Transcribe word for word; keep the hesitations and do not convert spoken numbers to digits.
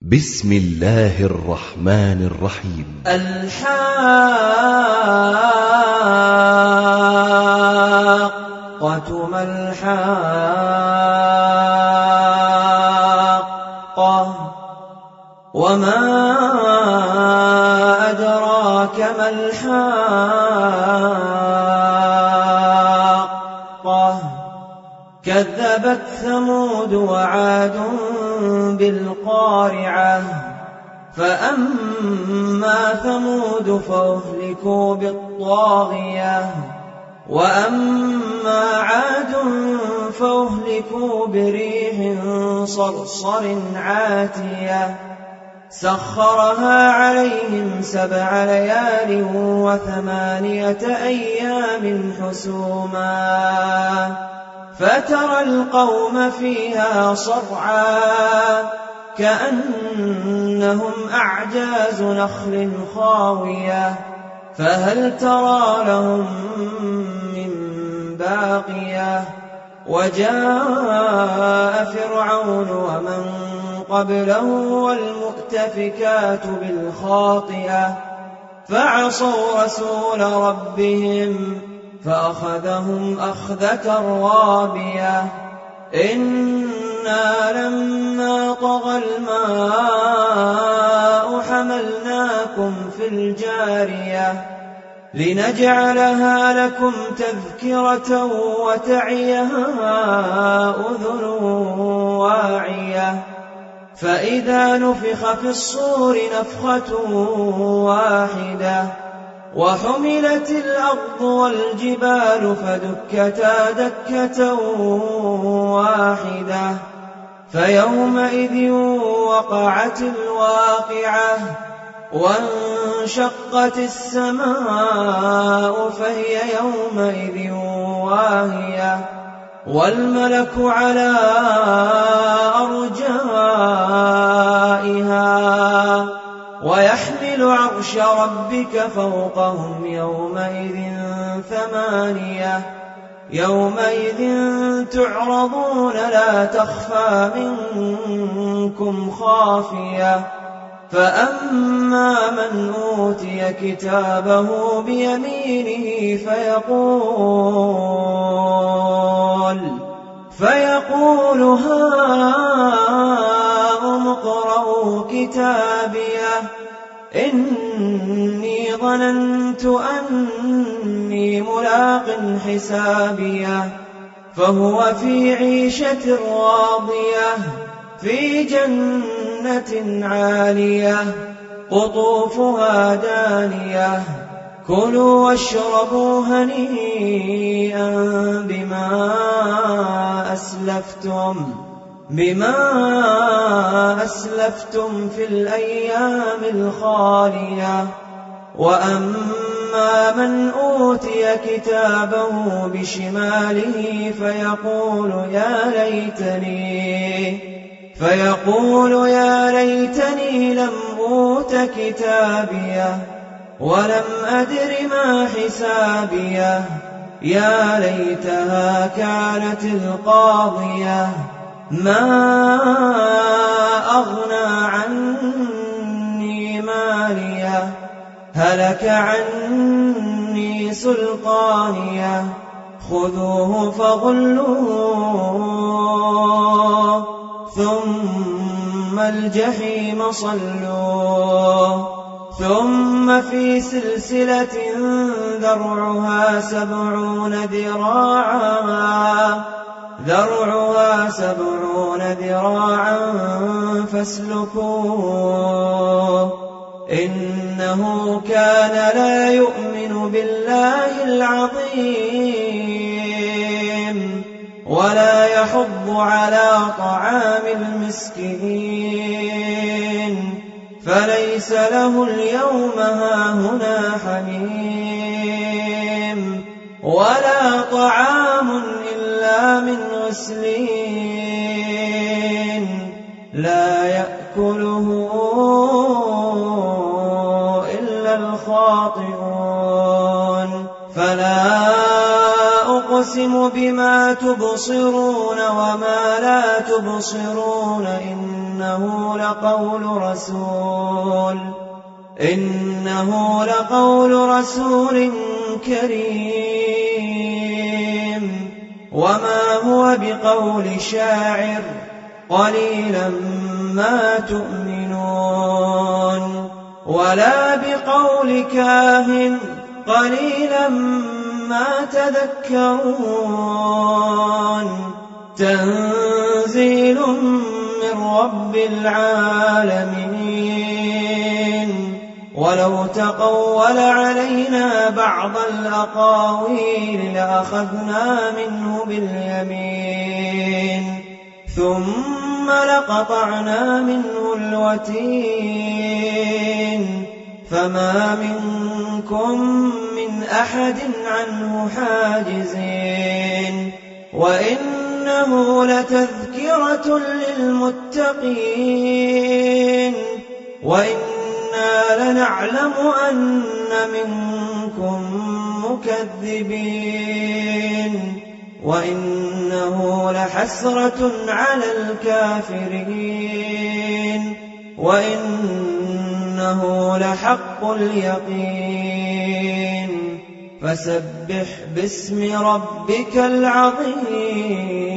بسم الله الرحمن الرحيم. الحاقة ما الحاقة وما أدراك ما الحاقة كذبت ثمود وعاد بالقارعة فأما ثمود فأهلكوا بالطاغية وأما عاد فأهلكوا بريح صرصر عاتية سخرها عليهم سبع ليال وثمانية أيام حسوما فترى القوم فيها صرعا كأنهم أعجاز نخل خاوية فهل ترى لهم من باقية وجاء فرعون ومن قبله والمؤتفكات بالخاطئة فعصوا رسول ربهم فأخذهم أخذة رابية إنا لما طغى الماء حملناكم في الجارية لنجعلها لكم تذكرة وتعيها أذن واعية فإذا نفخ في الصور نفخة واحدة وحملت الأرض والجبال فدكتا دكة واحدة فيومئذ وقعت الواقعة وانشقت السماء فهي يومئذ واهية والملك على أرجائها ويحمل عرش ربك فوقهم يومئذ ثمانية يومئذ تعرضون لا تخفى منكم خافية فأما من أوتي كتابه بيمينه فيقول فيقول هاؤم اقرءوا كتابيه إني ظننت أني ملاق حسابيه فهو في عيشة راضية في جنة عالية قطوفها دانية كلوا واشربوا هنيئا بما أسلفتم بما أسلفتم في الأيام الخالية وأما من أوتي كتابه بشماله فيقول يا ليتني فيقول يا ليتني لم أوت كتابيه ولم أدر ما حسابيه يا ليتها كانت القاضية ما أغنى عني ماليه هلك عني سلطانيه خذوه فغلوه ثم الجحيم صلوه ثم في سلسلة ذرعها سبعون ذراعا ذرعها سبعون ذراعا فاسلكوه إنه كان لا يؤمن بالله العظيم ولا يحض على طعام المسكين فليس له اليوم هاهنا حميم ولا طعام إلا من غسلين لا يأكله إلا الخاطئون فلا أقسم بما تبصرون وما لا تبصرون إنه إنه لقول رسول إنه لقول رسول كريم وما هو بقول شاعر قليلا ما تؤمنون ولا بقول كاهن قليلا ما تذكرون تنزيل من رب العالمين ولو تقول علينا بعض الأقاويل لأخذنا منه باليمين ثم لقطعنا منه الوتين فما منكم من أحد عنه حاجزين وإنه لتذكرة للمتقين وإنا لنعلم أن منكم مكذبين وإنه لحسرة على الكافرين وإنه لحق اليقين فسبح باسم ربك العظيم